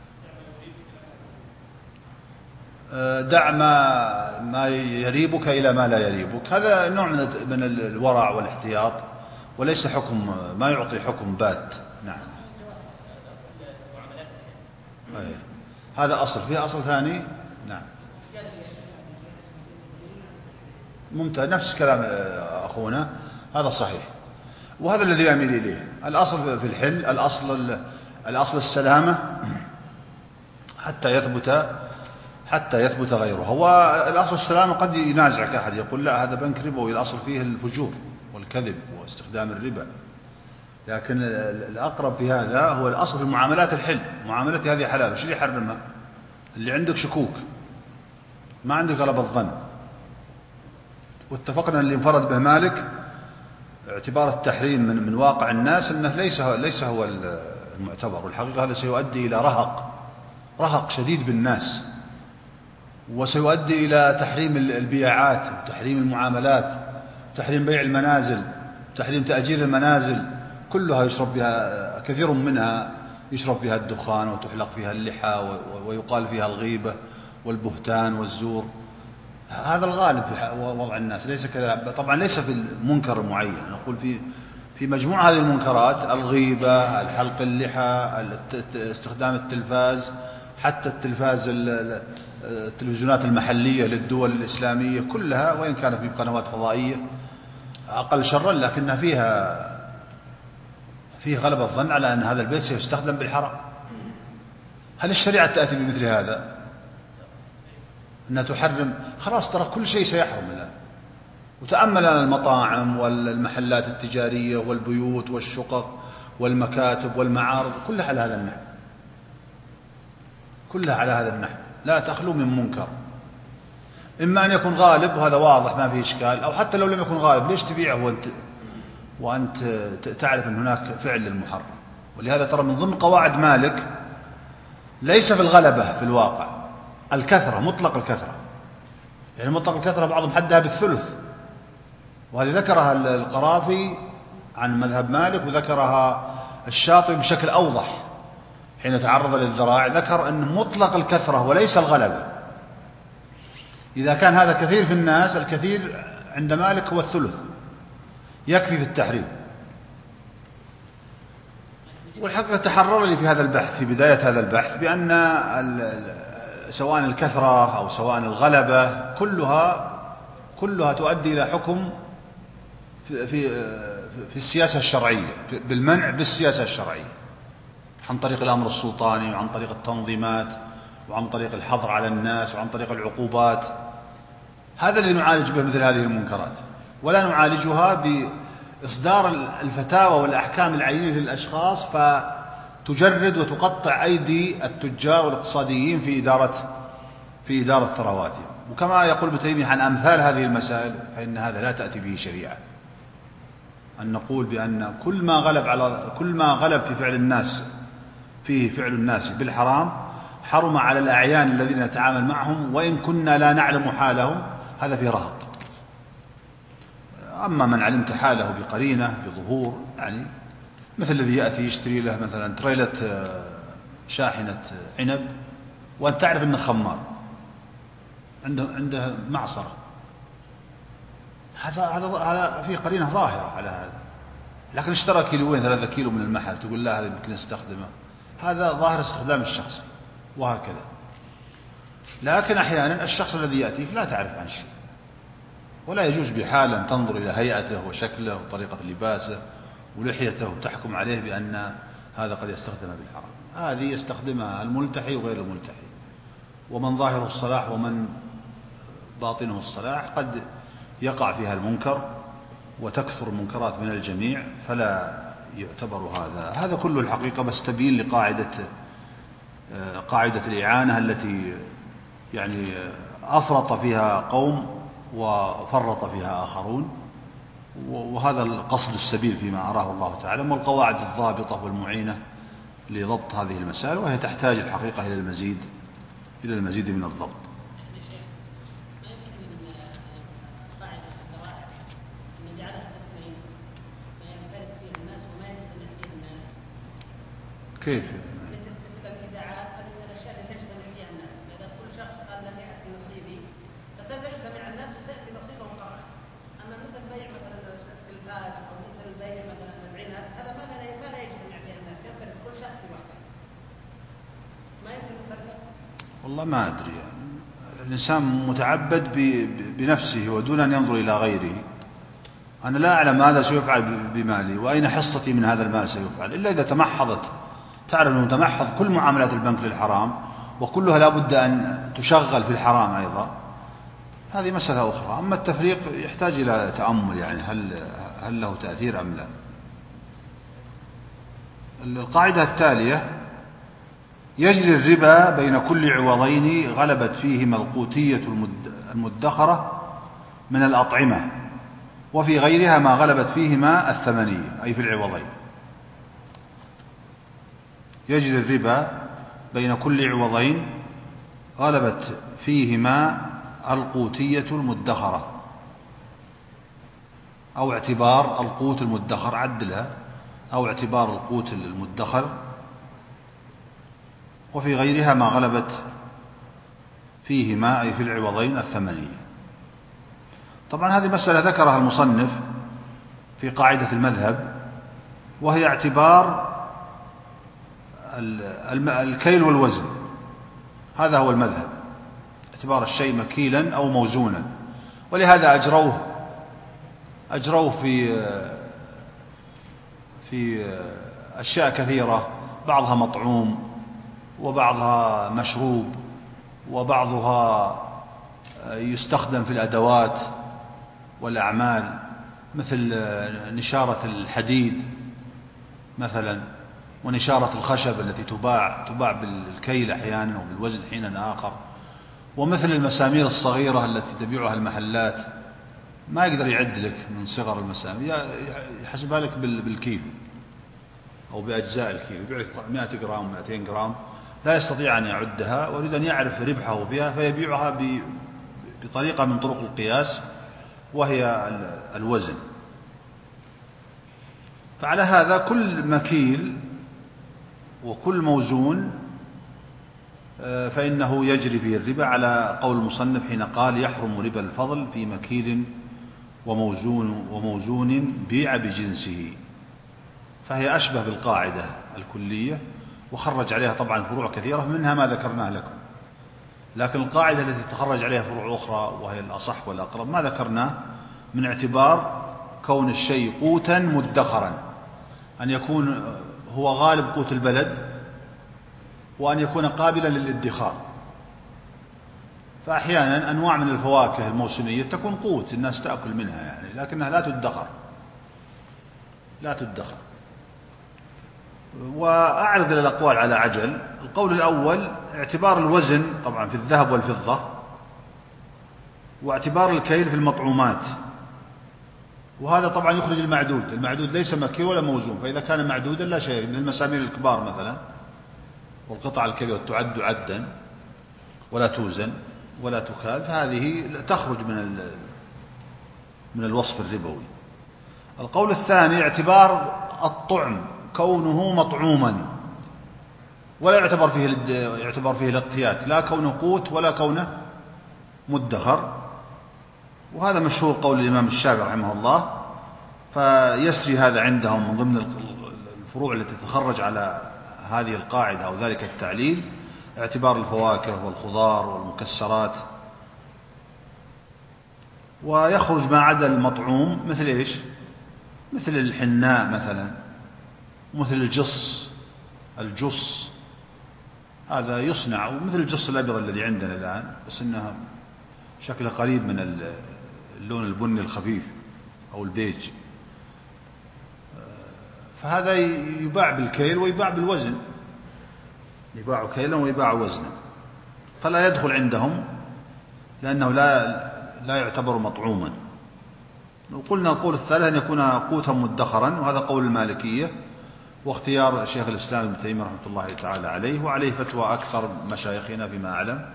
دع ما يريبك إلى ما لا يريبك، هذا نوع من الورع والاحتياط، وليس حكم، ما يعطي حكم بات. نعم. هذا أصل، فيه أصل ثاني. نعم ممتاز، نفس كلام أخونا، هذا صحيح، وهذا الذي أميل إليه. الأصل في الحل، الأصل السلامة حتى يثبت غيرها. والأصل السلامة قد ينازعك أحد يقول لا هذا بنك ربوي الأصل فيه الفجور والكذب واستخدام الربا، لكن الأقرب في هذا هو الأصل في المعاملات الحل. معاملتي هذه حلال، وش اللي يحرمها؟ اللي عندك شكوك، ما عندك غلبة الظن. واتفقنا اللي انفرد به مالك اعتبار التحريم من واقع الناس أنه ليس هو المعتبر، والحقيقة هذا سيؤدي إلى رهق شديد بالناس، وسيؤدي إلى تحريم البياعات وتحريم المعاملات، تحريم بيع المنازل، تحريم تأجير المنازل، كلها يشرب بها كثير منها، يشرب فيها الدخان وتحلق فيها اللحى ويقال فيها الغيبة والبهتان والزور. هذا الغالب في وضع الناس، ليس كذا طبعا، ليس في المنكر المعين، نقول في مجموعة هذه المنكرات: الغيبة، الحلق اللحى، استخدام التلفاز، حتى التلفزيونات المحلية للدول الإسلامية كلها، وإن كانت في قنوات فضائية أقل شرا، لكنها فيه غلبة الظن على أن هذا البيت سيستخدم بالحرام. هل الشريعة تأتي بمثل هذا؟ أنها تحرم، خلاص ترى كل شيء سيحرم الآن. وتأمل أن المطاعم والمحلات التجارية والبيوت والشقق والمكاتب والمعارض كلها على هذا النحو، كلها على هذا النحو، لا تخلو من منكر. إما أن يكون غالب وهذا واضح ما فيه إشكال، أو حتى لو لم يكن غالب ليش تبيعه وأنت تعرف أن هناك فعل للمحرم. ولهذا ترى من ضمن قواعد مالك ليس في الغلبة في الواقع الكثرة، مطلق الكثرة، يعني مطلق الكثرة بعضهم حدها بالثلث، وهذه ذكرها القرافي عن مذهب مالك، وذكرها الشاطبي بشكل أوضح حين تعرض للذراع، ذكر أن مطلق الكثرة وليس الغلبة. إذا كان هذا كثير في الناس، الكثير عند مالك هو الثلث يكفي في التحريم. والحقيقة تحرر لي في هذا البحث في بداية هذا البحث بأن سواء الكثرة أو سواء الغلبة كلها تؤدي إلى حكم في السياسة الشرعية، بالمنع بالسياسة الشرعية، عن طريق الأمر السلطاني وعن طريق التنظيمات وعن طريق الحظر على الناس وعن طريق العقوبات. هذا الذي نعالج به مثل هذه المنكرات، ولا نعالجها بإصدار الفتاوى والأحكام العينية للأشخاص فتجرد وتقطع أيدي التجار والاقتصاديين في إدارة ثرواتهم. وكما يقول ابن تيمية عن أمثال هذه المسائل فإن هذا لا تأتي به شريعة، أن نقول بأن كل ما غلب في فعل الناس فيه فعل الناس بالحرام حرم على الأعيان الذين نتعامل معهم وإن كنا لا نعلم حالهم، هذا فيه رهط. أما من علمت حاله بقرينة بظهور، يعني مثل الذي يأتي يشتري له مثلا تريلة شاحنة عنب وأن تعرف أنه خمار عنده معصرة، هذا فيه قرينة ظاهرة على هذا. لكن اشترى كيلوين 3 كيلو من المحل تقول لا هذا يمكن نستخدمه، هذا ظاهر استخدام الشخص وهكذا. لكن أحيانا الشخص الذي يأتيك لا تعرف عن شيء، ولا يجوز بحال أن تنظر إلى هيئته وشكله وطريقة لباسه ولحيته وتحكم عليه بأن هذا قد يستخدم بالحرام. هذه يستخدمها الملتحي وغير الملتحي، ومن ظاهره الصلاح ومن باطنه الصلاح قد يقع فيها المنكر وتكثر المنكرات من الجميع، فلا يعتبر هذا كله الحقيقة بس تبين لقاعدة الإعانة التي يعني أفرط فيها قوم وفرط فيها آخرون، وهذا القصد السبيل فيما أراه الله تعالى، والقواعد الضابطة والمعينة لضبط هذه المسائل، وهي تحتاج الحقيقة إلى المزيد من الضبط. كيف؟ مثل الإذاعات هذه من الأشياء اللي تجتمع فيها الناس، إذا كل شخص قال لن يأتي نصيبي فستجتمع الناس وسيأتي نصيبه مقرر. أما مثل بيع مثلا التلفاز أو مثل بيع مثلا العنب، هذا ما لا يجتمع فيها الناس، ينفرد كل شخص بوحده. ما يمكن الفرق؟ والله ما أدري، يعني الإنسان متعبد بنفسه ودون أن ينظر إلى غيره. أنا لا أعلم ماذا سيفعل بمالي وأين حصتي من هذا المال سيفعل، إلا إذا تمحضت. تعرف أنه تمحض كل معاملات البنك للحرام وكلها لا بد أن تشغل في الحرام أيضا، هذه مسألة أخرى. أما التفريق يحتاج إلى تأمل، يعني هل له تأثير أم لا. القاعدة التالية: يجري الربا بين كل عوضين غلبت فيهما القوتية المدخرة من الأطعمة وفي غيرها ما غلبت فيهما الثمنية، أي في العوضين. يجري الربا بين كل عوضين غلبت فيهما القوتية المدخرة، أو اعتبار القوت المدخر، عدلها، أو اعتبار القوت المدخر، وفي غيرها ما غلبت فيهما أي في العوضين الثمنية. طبعا هذه مسألة ذكرها المصنف في قاعدة المذهب، وهي اعتبار الكيل والوزن. هذا هو المذهب، اعتبار الشيء مكيلا أو موزونا. ولهذا أجروه في أشياء كثيرة، بعضها مطعوم وبعضها مشروب وبعضها يستخدم في الأدوات والأعمال مثل نشارة الحديد مثلا، ونشارة الخشب التي تباع بالكيل أحيانا وبالوزن حينا آخر، ومثل المسامير الصغيرة التي تبيعها المحلات، ما يقدر يعد لك من صغر المسامير، يحسبها لك بالكيلو أو بأجزاء الكيلو، يبيع لك 100 جرام 200 جرام، لا يستطيع أن يعدها ويريد أن يعرف ربحه بها، فيبيعها بطريقة من طرق القياس وهي الوزن. فعلى هذا كل مكيل وكل موزون فإنه يجري فيه الربا، على قول المصنف حين قال يحرم ربا الفضل في مكيل وموزون بيع بجنسه، فهي أشبه بالقاعدة الكلية، وخرج عليها طبعا فروع كثيرة منها ما ذكرناه لكم، لكن القاعدة التي تخرج عليها فروع أخرى وهي الأصح والأقرب ما ذكرناه، من اعتبار كون الشيء قوتا مدخرا، أن يكون هو غالب قوت البلد، وأن يكون قابلا للادخار. فأحيانا أنواع من الفواكه الموسمية تكون قوت الناس تأكل منها يعني، لكنها لا تدخر. وأعرض إلى الأقوال على عجل. القول الأول اعتبار الوزن طبعا في الذهب والفضة، واعتبار الكيل في المطعومات، وهذا طبعا يخرج المعدود ليس مكيل ولا موزون، فإذا كان معدودا لا شيء، من المسامير الكبار مثلا والقطع الكبيرة تعد عدا ولا توزن ولا تكال، فهذه تخرج من الوصف الربوي. القول الثاني اعتبار الطعم كونه مطعوما، ولا يعتبر فيه الاقتيات، لا كونه قوت ولا كونه مدخر، وهذا مشهور قول الإمام الشافعي رحمه الله، فيسري هذا عندهم من ضمن الفروع التي تخرج على هذه القاعدة أو ذلك التعليل، اعتبار الفواكه والخضار والمكسرات، ويخرج ما عدا المطعوم مثل إيش؟ مثل الحناء مثلا، مثل الجص هذا يصنع، ومثل الجص الأبيض الذي عندنا الآن، بس إنها شكله قريب من اللون البني الخفيف أو البيج، فهذا يباع بالكيل ويباع بالوزن، يباع كيلا ويباع وزنا، فلا يدخل عندهم لأنه لا يعتبر مطعوما. وقلنا القول الثالث أن يكون قوتا مدخرا، وهذا قول المالكية واختيار شيخ الإسلام ابن تيمية رحمة الله تعالى عليه، وعليه فتوى أكثر مشايخنا فيما أعلم.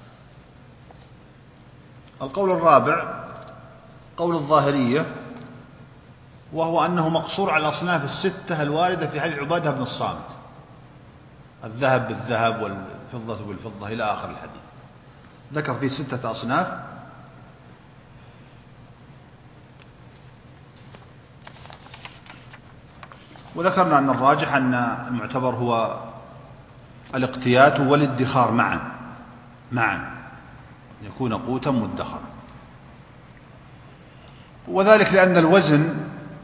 القول الرابع قول الظاهرية، وهو أنه مقصور على الأصناف الستة الواردة في حديث عبادة بن الصامت، الذهب بالذهب والفضة بالفضة إلى آخر الحديث، ذكر فيه 6 أصناف. وذكرنا أن الراجح أن المعتبر هو الاقتيات والادخار معا يكون قوتا مدخرا، وذلك لأن الوزن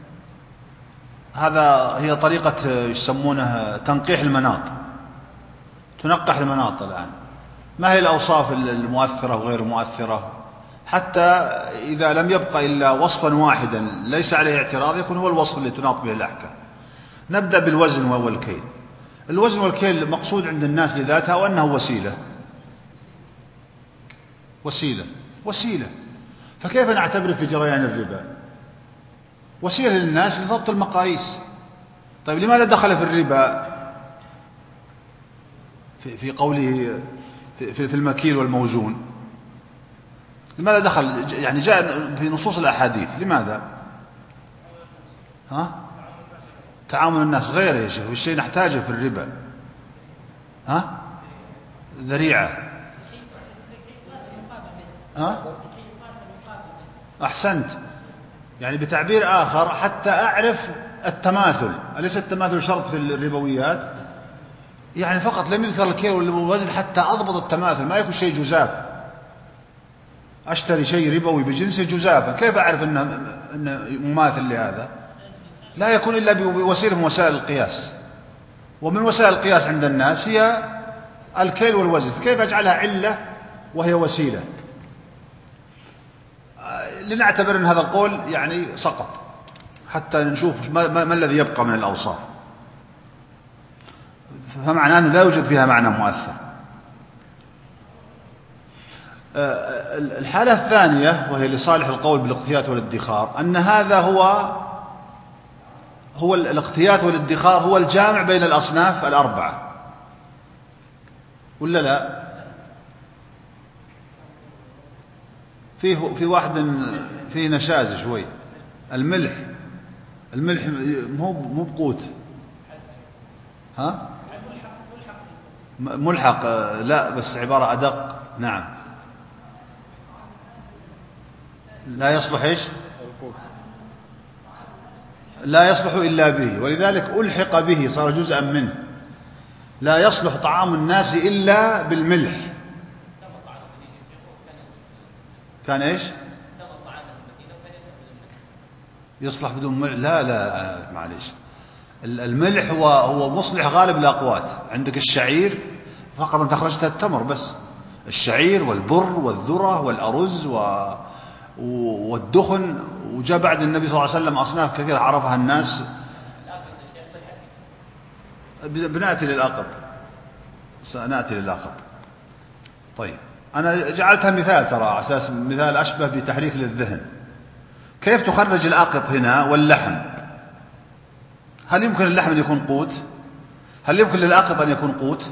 هي طريقة يسمونها تنقيح المناط، تنقح المناط الآن، ما هي الأوصاف المؤثرة وغير مؤثرة، حتى إذا لم يبقى إلا وصفا واحدا ليس عليه اعتراض يكون هو الوصف اللي تناط به الأحكام. نبدأ بالوزن وهو الكيل. الوزن والكيل مقصود عند الناس لذاتها، وأنه وسيلة، فكيف نعتبر في جريان الربا؟ وسيلة للناس لضبط المقاييس. طيب لماذا دخل في الربا في قوله في المكيل والموزون؟ لماذا دخل؟ يعني جاء في نصوص الأحاديث، لماذا؟ تعامل الناس غيره يا شيخ، والشيء نحتاجه في الربا ذريعة. أحسنت، يعني بتعبير آخر حتى أعرف التماثل، أليس التماثل شرط في الربويات؟ يعني فقط لم يذكر الكيل والوزن حتى أضبط التماثل، ما يكون شيء جزاف، أشتري شيء ربوي بجنسه جزافا، كيف أعرف أنه مماثل لهذا؟ لا يكون إلا بوسيلة من وسائل القياس، ومن وسائل القياس عند الناس هي الكيل والوزن، فكيف أجعلها علة وهي وسيلة؟ لنعتبر أن هذا القول يعني سقط حتى نشوف ما الذي يبقى من الأوصاف. فمعناه أنه لا يوجد فيها معنى مؤثر. الحالة الثانية وهي لصالح القول بالاقتيات والادخار، أن هذا هو الاقتيات والادخار هو الجامع بين الأصناف الأربعة، ولا لا؟ في واحد فيه نشاز شوي. الملح مو بقوت، ها؟ ملحق، لا بس عبارة أدق. نعم، لا يصلح إيش؟ لا يصلح إلا به، ولذلك ألحق به صار جزءا منه. لا يصلح طعام الناس إلا بالملح. كان إيش؟ يصلح بدون ملح؟ لا معليش، الملح هو مصلح غالب الأقوات. عندك الشعير فقط أنت أخرجت التمر بس، الشعير والبر والذرة والأرز والدخن، وجاء بعد النبي صلى الله عليه وسلم أصناف كثيرة عرفها الناس. بنأتي للأقط، سنأتي للأقط. طيب أنا جعلتها مثال ترى على أساس مثال أشبه بتحريك للذهن. كيف تخرج الأقط هنا واللحم؟ هل يمكن اللحم أن يكون قوت؟ هل يمكن للأقط أن يكون قوت؟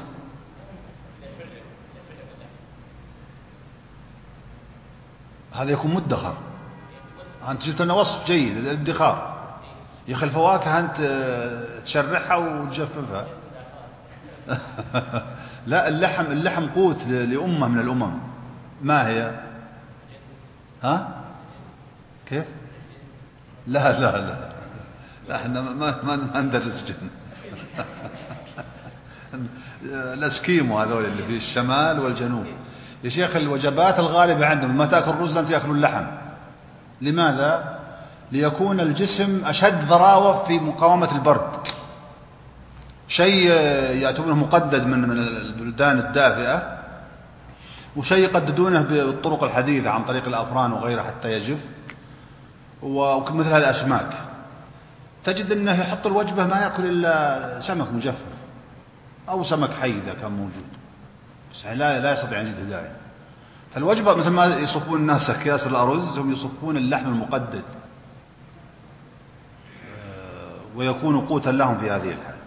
هذا يكون مدخر. أنت جبت لنا وصف جيد الادخار. يا أخي الفواكه أنت تشرحها وتجففها. لا، اللحم قوت لأمة من الأمم. ما هي؟ ها؟ كيف؟ لا احنا ما ندرس جن. الاسكيمو هذول اللي في الشمال والجنوب يا شيخ الوجبات الغالبة عندهم ما تأكل رز أنت يأكلون اللحم. لماذا؟ ليكون الجسم أشد ضراوة في مقاومة البرد. شيء يعتبره مقدد من البلدان الدافئة، وشيء يقددونه بالطرق الحديثة عن طريق الأفران وغيرها حتى يجف، ومثل الأسماك. تجد أنه يحط الوجبة ما يأكل إلا سمك مجفف أو سمك حي إذا كان موجود، بس لا يستطيع أن يجد داعي. فالوجبة مثل ما يصفون الناس أكياس الأرز، هم يصفون اللحم المقدد ويكون قوتا لهم في هذه الحال.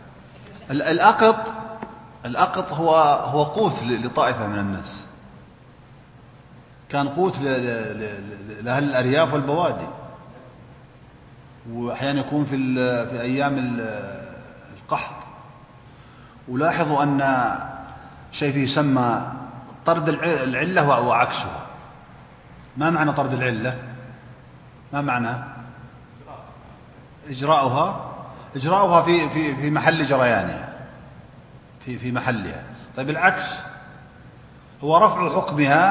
الأقط هو قوت لطائفة من الناس، كان قوت لأهل الأرياف والبوادي، وأحيانا يكون في أيام القحط. ولاحظوا أن شيء فيه يسمى طرد العلة وعكسها. ما معنى طرد العلة؟ ما معنى إجراؤها في محل جريانها، في محلها. طيب العكس هو رفع حكمها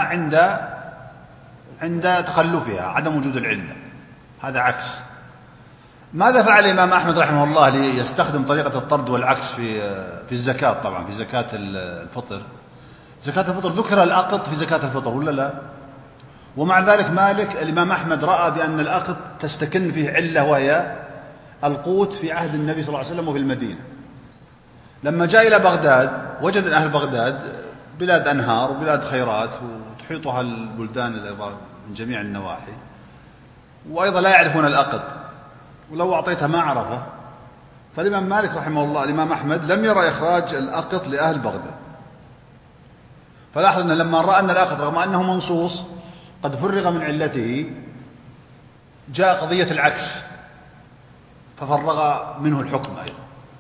عند تخلفها، عدم وجود العلة. هذا عكس. ماذا فعل الإمام أحمد رحمه الله ليستخدم طريقة الطرد والعكس في الزكاة؟ طبعا في زكاة الفطر. زكاة الفطر ذكر الأقط في زكاة الفطر ولا لا؟ ومع ذلك الإمام أحمد رأى بأن الأقط تستكن فيه علة، وهي القوت في عهد النبي صلى الله عليه وسلم وفي المدينة. لما جاء إلى بغداد وجد أن أهل بغداد بلاد أنهار وبلاد خيرات وتحيطها البلدان من جميع النواحي، وأيضا لا يعرفون الأقط، ولو أعطيتها ما عرفه. فالإمام مالك رحمه الله الإمام أحمد لم يرى إخراج الأقط لأهل بغداد. فلاحظ أنه لما رأى أن الأقط رغم أنه منصوص قد فرغ من علته، جاء قضية العكس ففرغ منه الحكم أيضا.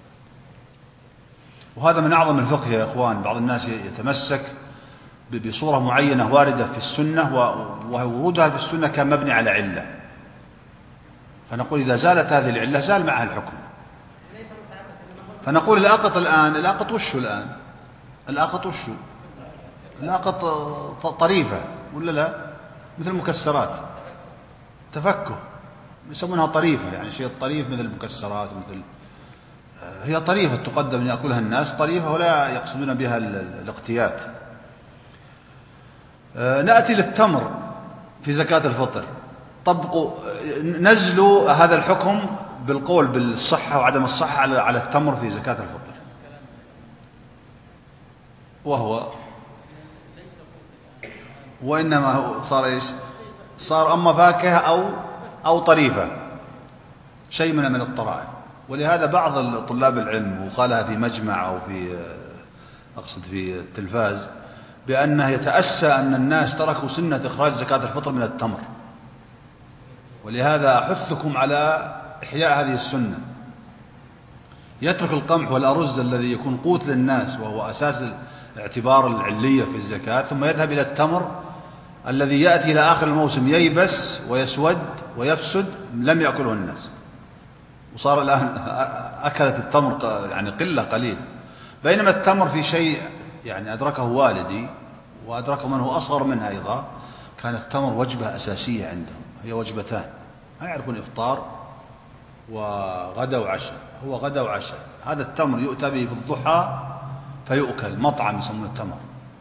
وهذا من أعظم الفقه يا إخوان. بعض الناس يتمسك بصورة معينة واردة في السنة، وورودها في السنة كان مبني على علة، فنقول إذا زالت هذه العلة زال معها الحكم. فنقول الأقط الآن، الأقط وشو الآن؟ الأقط وشو؟ الأقط طريفة ولا لا؟ مثل المكسرات، تفكه يسمونها طريفة، يعني شيء طريف مثل المكسرات، هي طريفة تقدم يأكلها الناس طريفة، ولا يقصدون بها الاقتيات. نأتي للتمر في زكاة الفطر. طبقوا نزلوا هذا الحكم بالقول بالصحة وعدم الصحة على التمر في زكاة الفطر، وإنما هو صار إيش؟ صار أما فاكهة أو طريفة، شيء من الطرائف. ولهذا بعض طلاب العلم وقالها في مجمع أو في التلفاز بأنه يتأسى أن الناس تركوا سنة إخراج زكاة الفطر من التمر، ولهذا أحثكم على إحياء هذه السنة. يترك القمح والأرز الذي يكون قوت للناس وهو أساس اعتبار العلية في الزكاة، ثم يذهب إلى التمر الذي يأتي إلى آخر الموسم ييبس ويسود ويفسد لم يأكله الناس، وصار الآن أكلت التمر يعني قلة قليل. بينما التمر في شيء يعني أدركه والدي وأدركه من هو أصغر منها أيضا، كان التمر وجبة أساسية عندهم، هي وجبتان، ما يعرفون إفطار وغدا وعشاء، هو غدا وعشاء. هذا التمر يؤتى به في الضحى فيؤكل، مطعم يسمونه التمر.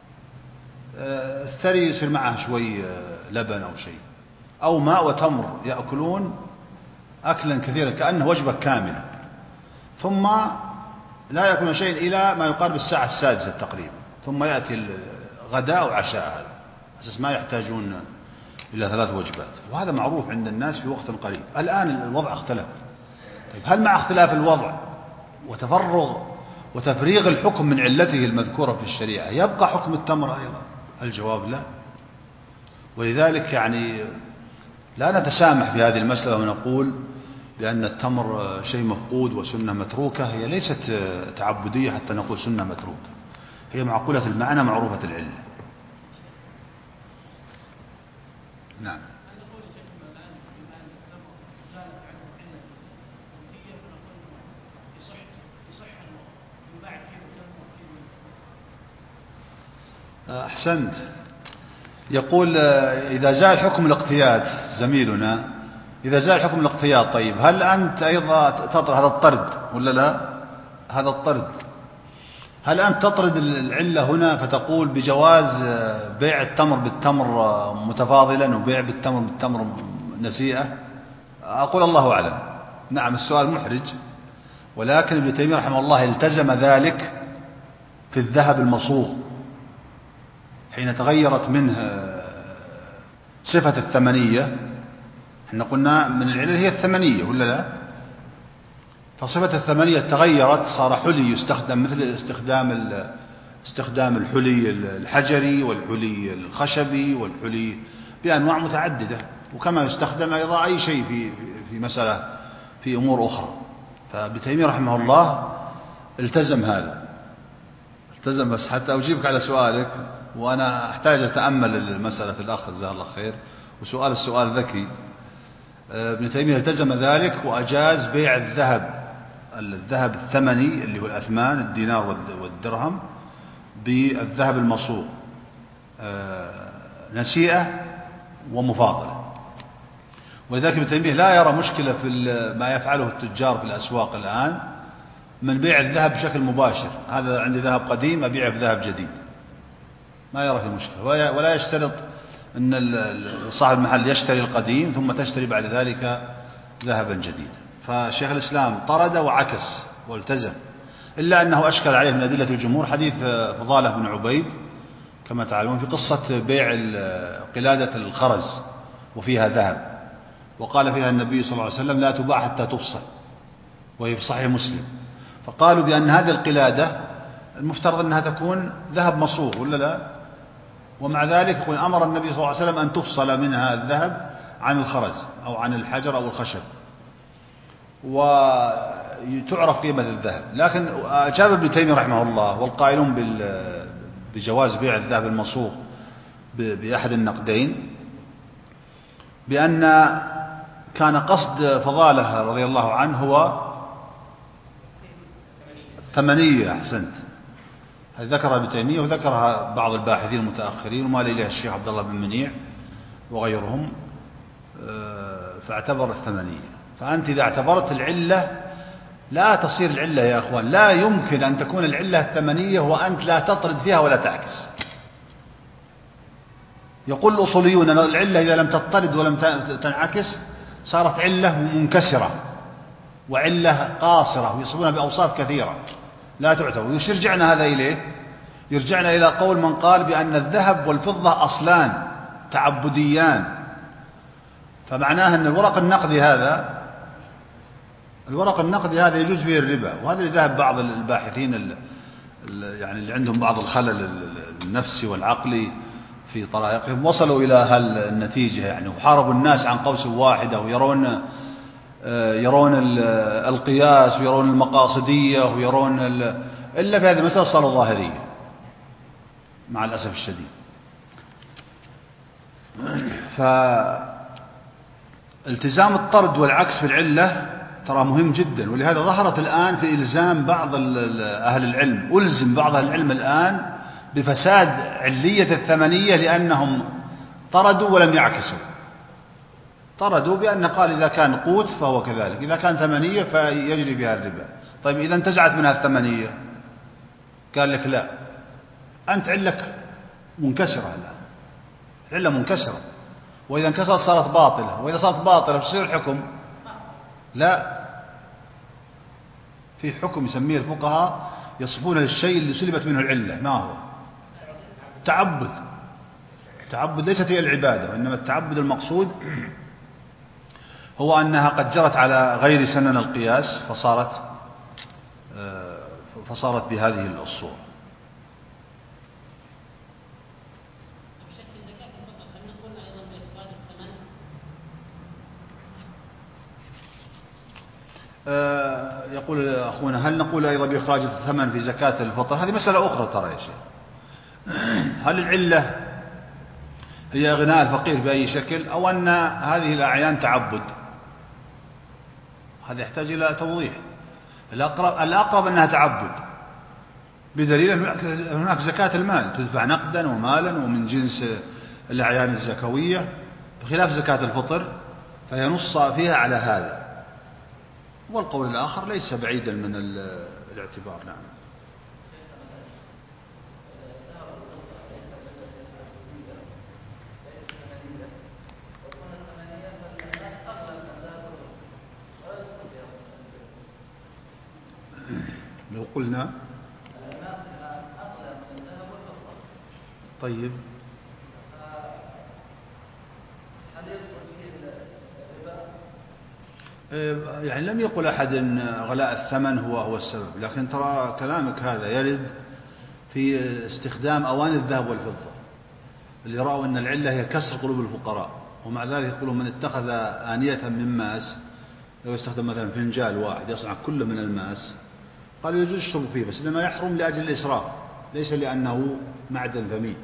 الثري يصير معه شوي لبن أو شيء أو ماء وتمر، يأكلون أكلا كثيرا كأنه وجبة كاملة، ثم لا يأكلون شيء إلى ما يقارب الساعة 6 تقريبا، ثم يأتي الغداء وعشاء، هذا أساس ما يحتاجون إلى 3 وجبات. وهذا معروف عند الناس في وقت قريب. الآن الوضع اختلف. طيب هل مع اختلاف الوضع وتفريغ الحكم من علته المذكورة في الشريعة يبقى حكم التمر أيضا؟ الجواب لا. ولذلك يعني لا نتسامح في هذه المسألة ونقول بأن التمر شيء مفقود وسنة متروكة. هي ليست تعبدية حتى نقول سنة متروكة، هي معقولة المعنى معروفة العلة. نعم. أحسنت. يقول إذا زال حكم الاقتياد، زميلنا إذا زال حكم الاقتياد، طيب هل أنت أيضا تطرد هذا الطرد ولا لا؟ هذا الطرد، هل أنت تطرد العلة هنا فتقول بجواز بيع التمر بالتمر متفاضلا وبيع بالتمر بالتمر نسيئة؟ أقول الله أعلم. نعم السؤال محرج، ولكن ابن تيمية رحمه الله التزم ذلك في الذهب المصوغ حين تغيرت منه صفة الثمنية. احنا قلنا من العلل هي الثمنية ولا لا؟ فصفة الثمنية تغيرت، صار حلي يستخدم مثل استخدام الحلي الحجري والحلي الخشبي والحلي بأنواع متعددة، وكما يستخدم أيضا أي شيء في مسألة في أمور أخرى. فابن تيمية رحمه الله التزم هذا، التزم. بس حتى أجيبك على سؤالك، وأنا أحتاج أتأمل المسألة الأخ جزاه الله خير، وسؤال السؤال ذكي. ابن تيمية التزم ذلك وأجاز بيع الذهب الثمني اللي هو الأثمان الدينار والدرهم بالذهب المصوغ نسيئة ومفاضلة. ولذلك ابن تيمية لا يرى مشكلة في ما يفعله التجار في الأسواق الآن من بيع الذهب بشكل مباشر. هذا عندي ذهب قديم أبيعه بذهب جديد، ما يرى في مشكلة، ولا يشترط أن صاحب المحل يشتري القديم ثم تشتري بعد ذلك ذهبا جديدا. فشيخ الإسلام طرد وعكس والتزم، إلا أنه أشكل عليه من أدلة الجمهور حديث فضالة بن عبيد كما تعلمون في قصة بيع قلادة الخرز وفيها ذهب، وقال فيها النبي صلى الله عليه وسلم لا تباع حتى تفصل، وهي في صحيح مسلم. فقالوا بأن هذه القلادة المفترض أنها تكون ذهب مصوغ ولا لا؟ ومع ذلك يقول أمر النبي صلى الله عليه وسلم أن تفصل منها الذهب عن الخرز أو عن الحجر أو الخشب وتعرف قيمة الذهب. لكن أجاب ابن تيمية رحمه الله والقائلون بجواز بيع الذهب المصوغ بأحد النقدين بأن كان قصد فضالة رضي الله عنه هو الثمنية. أحسنت، هذا ذكرها ابن تيمية وذكرها بعض الباحثين المتأخرين وما إليها الشيخ عبد الله بن منيع وغيرهم، فاعتبر الثمنية. فأنت إذا اعتبرت العلة لا تصير العلة يا أخوان، لا يمكن أن تكون العلة الثمنية وأنت لا تطرد فيها ولا تعكس. يقول الأصوليون أن العلة إذا لم تضطرد ولم تنعكس صارت علة منكسرة وعلة قاصرة، ويصفونها بأوصاف كثيرة لا تعتبر. وش يرجعنا هذا إليه؟ يرجعنا إلى قول من قال بأن الذهب والفضة أصلان تعبديان، فمعناه أن الورق النقدي هذا يجوز فيه الربا. وهذا اللي ذهب بعض الباحثين يعني اللي عندهم بعض الخلل النفسي والعقلي في طرائقهم، وصلوا إلى هالنتيجة يعني، وحاربوا الناس عن قوس واحدة، ويرون القياس ويرون المقاصدية ويرون إلا في هذه المسألة صاروا ظاهرية مع الأسف الشديد. فالتزام الطرد والعكس في العلة ترى مهم جدا، ولهذا ظهرت الآن في إلزام بعض أهل العلم، ألزم بعض أهل العلم الآن بفساد علية الثمنية لأنهم طردوا ولم يعكسوا. طردوا بأن قال إذا كان قوت فهو كذلك، إذا كان ثمنية فيجري بها الربا. طيب إذا انتزعت منها الثمنية قال لك لا، أنت علك منكسرة الآن، علة منكسرة، وإذا انكسرت صارت باطلة، وإذا صارت باطلة فيصير الحكم؟ لا، في حكم يسميه الفقهاء يصفون للشيء اللي سلبت منه العلة. ما هو؟ تعبد. تعبد ليست هي العبادة، وإنما التعبد المقصود هو أنها قد جرت على غير سنن القياس فصارت بهذه الصورة. يقول أخونا هل نقول أيضا بإخراج الثمن في زكاة الفطر؟ هذه مسألة أخرى ترى يا شيخ. هل العلة هي غناء الفقير بأي شكل، أو أن هذه الأعيان تعبد؟ هذا يحتاج إلى توضيح. الأقرب أنها تعبد، بدليل هناك زكاة المال تدفع نقدا ومالا ومن جنس الأعيان الزكوية، بخلاف زكاة الفطر فهي نص فيها على هذا. والقول الآخر ليس بعيدا من الاعتبار. نعم. لو قلنا طيب يعني لم يقل أحد أن غلاء الثمن هو السبب، لكن ترى كلامك هذا يرد في استخدام أواني الذهب والفضة اللي رأوا أن العلة هي كسر قلوب الفقراء، ومع ذلك يقولون من اتخذ آنية من ماس، لو يستخدم مثلا فنجال واحد يصنع كله من الماس قالوا يجوز الشرب فيه، بس إنما يحرم لأجل الإسراف ليس لأنه معدن ثمين.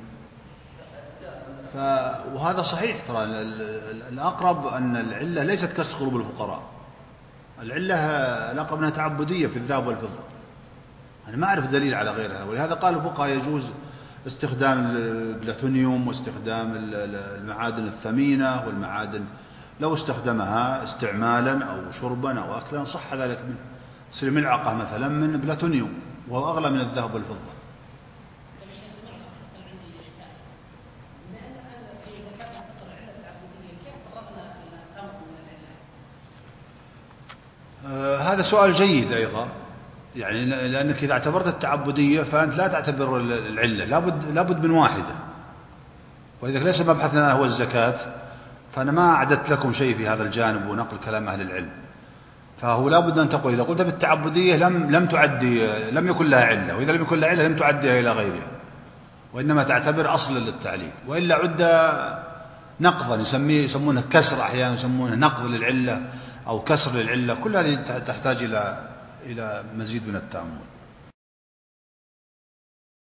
وهذا صحيح، ترى الأقرب أن العلة ليست كسر قلوب الفقراء، العلة الأقرب أنها تعبدية في الذهب والفضة. أنا ما أعرف دليل على غيرها، ولهذا قال الفقهاء يجوز استخدام البلاتونيوم واستخدام المعادن الثمينة والمعادن لو استخدمها استعمالا أو شربا أو أكلا صح ذلك منه. تصير ملعقة مثلا من بلاتونيوم وهو أغلى من الذهب والفضة. هذا سؤال جيد أيضا، يعني لأنك إذا اعتبرت التعبدية فأنت لا تعتبر العلة، لابد من واحدة، وإذا ليس مبحثنا هو الزكاة فأنا ما أعددت لكم شيء في هذا الجانب ونقل كلام أهل العلم. فهو لابد أن تقول إذا قلت بالتعبدية لم يكن لها علة، وإذا لم يكن لها علة لم تعديها إلى غيرها، وإنما تعتبر أصلا للتعليل، وإلا عد نقضا يسمونه كسر، أحيانا يسمونه نقض للعلة أو كسر للعلة. كل هذه تحتاج إلى مزيد من التأمل.